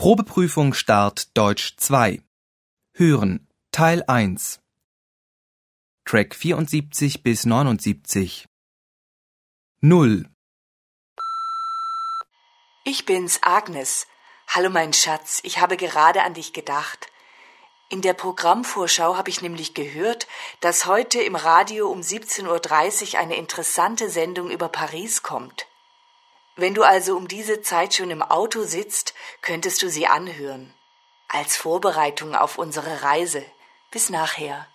Probeprüfung Start Deutsch 2. Hören Teil 1. Track 74 bis 79. 0. Ich bin's, Agnes. Hallo mein Schatz, ich habe gerade an dich gedacht. In der Programmvorschau habe ich nämlich gehört, dass heute im Radio um 17:30 Uhr eine interessante Sendung über Paris kommt. Wenn du also um diese Zeit schon im Auto sitzt, könntest du sie anhören. Als Vorbereitung auf unsere Reise. Bis nachher.